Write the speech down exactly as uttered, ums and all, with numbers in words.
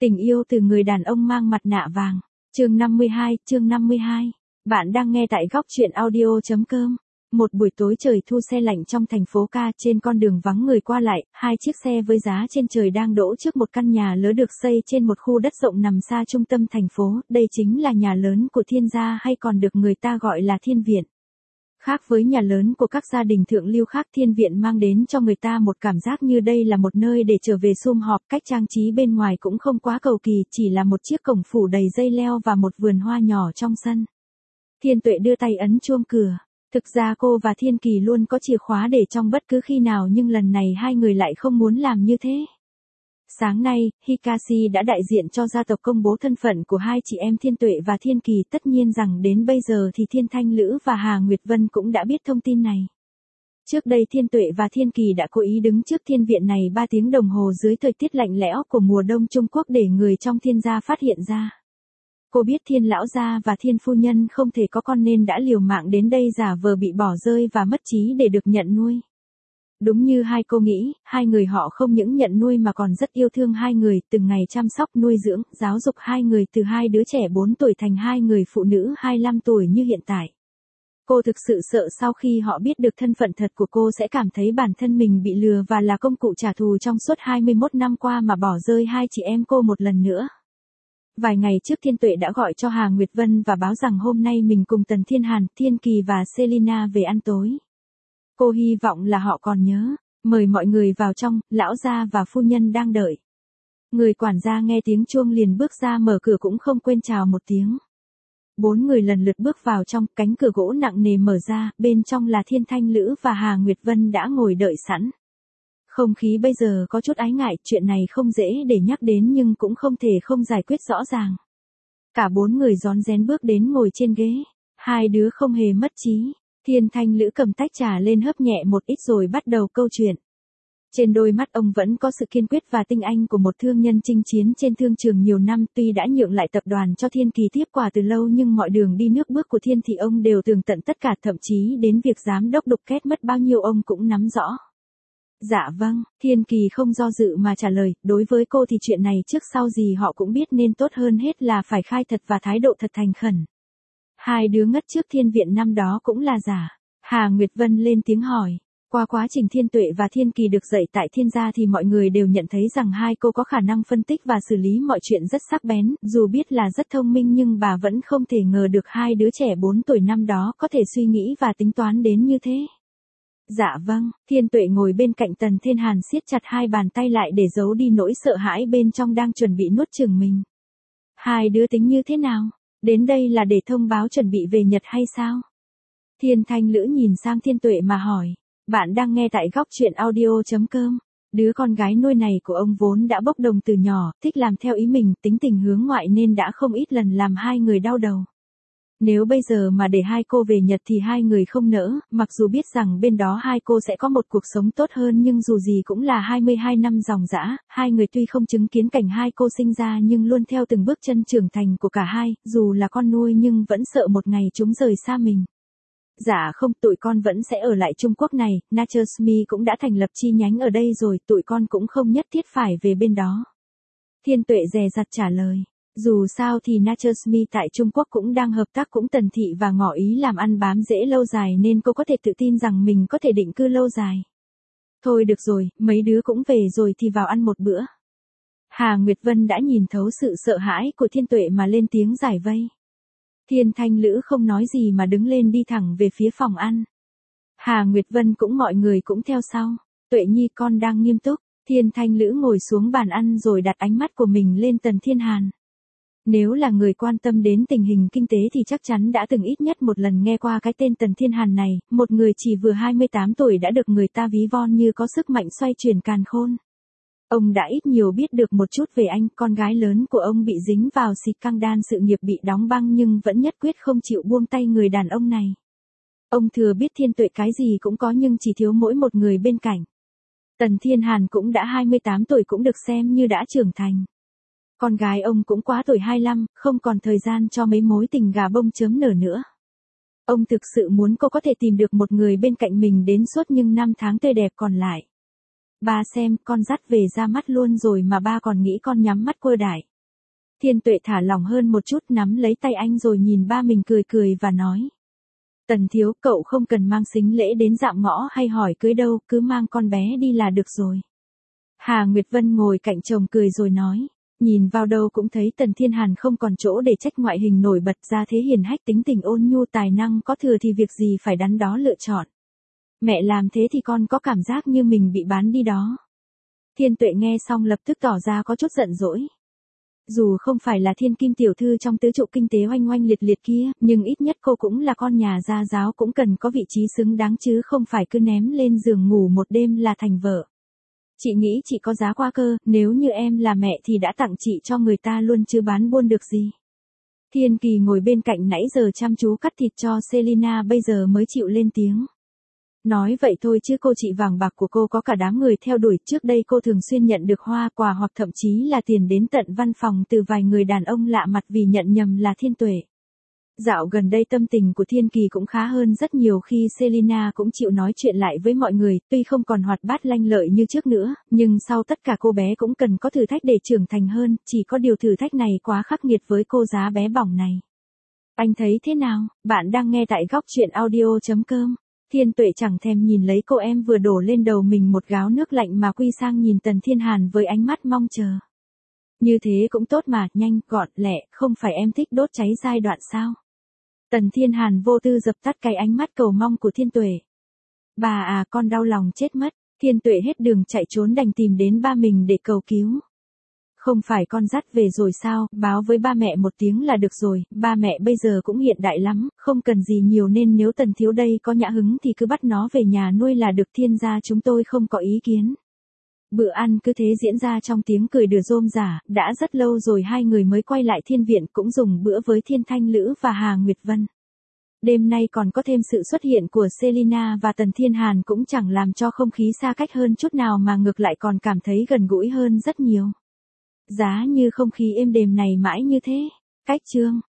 Tình yêu từ người đàn ông mang mặt nạ vàng. Chương năm mươi hai, chương năm mươi hai. Bạn đang nghe tại góc truyện audio chấm com. Một buổi tối trời thu se lạnh trong thành phố Ca, trên con đường vắng người qua lại, hai chiếc xe với giá trên trời đang đỗ trước một căn nhà lớn được xây trên một khu đất rộng nằm xa trung tâm thành phố. Đây chính là nhà lớn của Thiên gia, hay còn được người ta gọi là Thiên viện. Khác với nhà lớn của các gia đình thượng lưu khác, Thiên viện mang đến cho người ta một cảm giác như đây là một nơi để trở về sum họp. Cách trang trí bên ngoài cũng không quá cầu kỳ, chỉ là một chiếc cổng phủ đầy dây leo và một vườn hoa nhỏ trong sân. Thiên Tuệ đưa tay ấn chuông cửa. Thực ra cô và Thiên Kỳ luôn có chìa khóa để trong bất cứ khi nào, nhưng lần này hai người lại không muốn làm như thế. Sáng nay, Hikashi đã đại diện cho gia tộc công bố thân phận của hai chị em Thiên Tuệ và Thiên Kỳ. Tất nhiên rằng đến bây giờ thì Thiên Thanh Lữ và Hà Nguyệt Vân cũng đã biết thông tin này. Trước đây Thiên Tuệ và Thiên Kỳ đã cố ý đứng trước thiên viện này ba tiếng đồng hồ dưới thời tiết lạnh lẽo của mùa đông Trung Quốc để người trong Thiên gia phát hiện ra. Cô biết Thiên lão gia và Thiên phu nhân không thể có con nên đã liều mạng đến đây giả vờ bị bỏ rơi và mất trí để được nhận nuôi. Đúng như hai cô nghĩ, hai người họ không những nhận nuôi mà còn rất yêu thương hai người, từng ngày chăm sóc nuôi dưỡng, giáo dục hai người từ hai đứa trẻ bốn tuổi thành hai người phụ nữ hai mươi lăm tuổi như hiện tại. Cô thực sự sợ sau khi họ biết được thân phận thật của cô sẽ cảm thấy bản thân mình bị lừa và là công cụ trả thù trong suốt hai mươi mốt năm qua mà bỏ rơi hai chị em cô một lần nữa. Vài ngày trước Thiên Tuệ đã gọi cho Hà Nguyệt Vân và báo rằng hôm nay mình cùng Tần Thiên Hàn, Thiên Kỳ và Selina về ăn tối. Cô hy vọng là họ còn nhớ, mời mọi người vào trong, lão gia và phu nhân đang đợi. Người quản gia nghe tiếng chuông liền bước ra mở cửa cũng không quên chào một tiếng. Bốn người lần lượt bước vào trong, cánh cửa gỗ nặng nề mở ra, bên trong là Thiên Thanh Lữ và Hà Nguyệt Vân đã ngồi đợi sẵn. Không khí bây giờ có chút ái ngại, chuyện này không dễ để nhắc đến nhưng cũng không thể không giải quyết rõ ràng. Cả bốn người rón rén bước đến ngồi trên ghế, hai đứa không hề mất trí. Thiên Thanh Lữ cầm tách trà lên hớp nhẹ một ít rồi bắt đầu câu chuyện. Trên đôi mắt ông vẫn có sự kiên quyết và tinh anh của một thương nhân chinh chiến trên thương trường nhiều năm. Tuy đã nhượng lại tập đoàn cho Thiên Kỳ tiếp quản từ lâu nhưng mọi đường đi nước bước của Thiên thì ông đều tường tận tất cả, thậm chí đến việc giám đốc Đục Két mất bao nhiêu ông cũng nắm rõ. Dạ vâng, Thiên Kỳ không do dự mà trả lời, đối với cô thì chuyện này trước sau gì họ cũng biết nên tốt hơn hết là phải khai thật và thái độ thật thành khẩn. Hai đứa ngất trước Thiên viện năm đó cũng là giả. Hà Nguyệt Vân lên tiếng hỏi. Qua quá trình Thiên Tuệ và Thiên Kỳ được dạy tại Thiên gia thì mọi người đều nhận thấy rằng hai cô có khả năng phân tích và xử lý mọi chuyện rất sắc bén, dù biết là rất thông minh nhưng bà vẫn không thể ngờ được hai đứa trẻ bốn tuổi năm đó có thể suy nghĩ và tính toán đến như thế. Dạ vâng, Thiên Tuệ ngồi bên cạnh Tần Thiên Hàn siết chặt hai bàn tay lại để giấu đi nỗi sợ hãi bên trong đang chuẩn bị nuốt chửng mình. Hai đứa tính như thế nào? Đến đây là để thông báo chuẩn bị về Nhật hay sao? Thiên Thanh Lữ nhìn sang Thiên Tuệ mà hỏi. Bạn đang nghe tại góc truyện audio chấm com. Đứa con gái nuôi này của ông vốn đã bốc đồng từ nhỏ, thích làm theo ý mình, tính tình hướng ngoại nên đã không ít lần làm hai người đau đầu. Nếu bây giờ mà để hai cô về Nhật thì hai người không nỡ, mặc dù biết rằng bên đó hai cô sẽ có một cuộc sống tốt hơn nhưng dù gì cũng là hai mươi hai năm dòng dã, hai người tuy không chứng kiến cảnh hai cô sinh ra nhưng luôn theo từng bước chân trưởng thành của cả hai, dù là con nuôi nhưng vẫn sợ một ngày chúng rời xa mình. Dạ không, tụi con vẫn sẽ ở lại Trung Quốc này, Naturesme cũng đã thành lập chi nhánh ở đây rồi, tụi con cũng không nhất thiết phải về bên đó. Thiên Tuệ dè dặt trả lời. Dù sao thì Naturesme tại Trung Quốc cũng đang hợp tác cũng Tần thị và ngỏ ý làm ăn bám rễ lâu dài nên cô có thể tự tin rằng mình có thể định cư lâu dài. Thôi được rồi, mấy đứa cũng về rồi thì vào ăn một bữa. Hà Nguyệt Vân đã nhìn thấu sự sợ hãi của Thiên Tuệ mà lên tiếng giải vây. Thiên Thanh Lữ không nói gì mà đứng lên đi thẳng về phía phòng ăn. Hà Nguyệt Vân cũng mọi người cũng theo sau. Tuệ Nhi con đang nghiêm túc. Thiên Thanh Lữ ngồi xuống bàn ăn rồi đặt ánh mắt của mình lên Tần Thiên Hàn. Nếu là người quan tâm đến tình hình kinh tế thì chắc chắn đã từng ít nhất một lần nghe qua cái tên Tần Thiên Hàn này, một người chỉ vừa hai mươi tám tuổi đã được người ta ví von như có sức mạnh xoay chuyển càn khôn. Ông đã ít nhiều biết được một chút về anh, con gái lớn của ông bị dính vào xịt căng đan, sự nghiệp bị đóng băng nhưng vẫn nhất quyết không chịu buông tay người đàn ông này. Ông thừa biết Thiên Tuệ cái gì cũng có nhưng chỉ thiếu mỗi một người bên cạnh. Tần Thiên Hàn cũng đã hai mươi tám tuổi cũng được xem như đã trưởng thành. Con gái ông cũng quá tuổi hai mươi lăm, không còn thời gian cho mấy mối tình gà bông chớm nở nữa. Ông thực sự muốn cô có thể tìm được một người bên cạnh mình đến suốt những năm tháng tươi đẹp còn lại. Ba xem, con dắt về ra mắt luôn rồi mà ba còn nghĩ con nhắm mắt quơ đại. Thiên Tuệ thả lỏng hơn một chút, nắm lấy tay anh rồi nhìn ba mình cười cười và nói. Tần thiếu, cậu không cần mang sính lễ đến dạm ngõ hay hỏi cưới đâu, cứ mang con bé đi là được rồi. Hà Nguyệt Vân ngồi cạnh chồng cười rồi nói. Nhìn vào đâu cũng thấy Tần Thiên Hàn không còn chỗ để trách, ngoại hình nổi bật, ra thế hiền hách, tính tình ôn nhu, tài năng có thừa thì việc gì phải đắn đo lựa chọn. Mẹ làm thế thì con có cảm giác như mình bị bán đi đó. Thiên Tuệ nghe xong lập tức tỏ ra có chút giận dỗi. Dù không phải là thiên kim tiểu thư trong tứ trụ kinh tế oanh oanh liệt liệt kia, nhưng ít nhất cô cũng là con nhà gia giáo, cũng cần có vị trí xứng đáng chứ không phải cứ ném lên giường ngủ một đêm là thành vợ. Chị nghĩ chị có giá qua cơ, nếu như em là mẹ thì đã tặng chị cho người ta luôn chứ bán buôn được gì. Thiên Kỳ ngồi bên cạnh nãy giờ chăm chú cắt thịt cho Selina bây giờ mới chịu lên tiếng. Nói vậy thôi chứ cô chị vàng bạc của cô có cả đám người theo đuổi, trước đây cô thường xuyên nhận được hoa quà hoặc thậm chí là tiền đến tận văn phòng từ vài người đàn ông lạ mặt vì nhận nhầm là Thiên Tuệ. Dạo gần đây tâm tình của Thiên Kỳ cũng khá hơn rất nhiều khi Selina cũng chịu nói chuyện lại với mọi người, tuy không còn hoạt bát lanh lợi như trước nữa, nhưng sau tất cả cô bé cũng cần có thử thách để trưởng thành hơn, chỉ có điều thử thách này quá khắc nghiệt với cô giá bé bỏng này. Anh thấy thế nào? Bạn đang nghe tại góc truyện audio chấm com. Thiên Tuệ chẳng thèm nhìn lấy cô em vừa đổ lên đầu mình một gáo nước lạnh mà quy sang nhìn Tần Thiên Hàn với ánh mắt mong chờ. Như thế cũng tốt mà, nhanh, gọn, lẹ, không phải em thích đốt cháy giai đoạn sao? Tần Thiên Hàn vô tư dập tắt cái ánh mắt cầu mong của Thiên Tuệ. Bà à, con đau lòng chết mất. Thiên Tuệ hết đường chạy trốn đành tìm đến ba mình để cầu cứu. Không phải con dắt về rồi sao, báo với ba mẹ một tiếng là được rồi, ba mẹ bây giờ cũng hiện đại lắm, không cần gì nhiều nên nếu Tần thiếu đây có nhã hứng thì cứ bắt nó về nhà nuôi là được, Thiên gia chúng tôi không có ý kiến. Bữa ăn cứ thế diễn ra trong tiếng cười đùa rôm rả, đã rất lâu rồi hai người mới quay lại Thiên viện, cũng dùng bữa với Thiên Thanh Lữ và Hà Nguyệt Vân. Đêm nay còn có thêm sự xuất hiện của Selina và Tần Thiên Hàn cũng chẳng làm cho không khí xa cách hơn chút nào mà ngược lại còn cảm thấy gần gũi hơn rất nhiều. Giá như không khí êm đềm này mãi như thế. Cách chương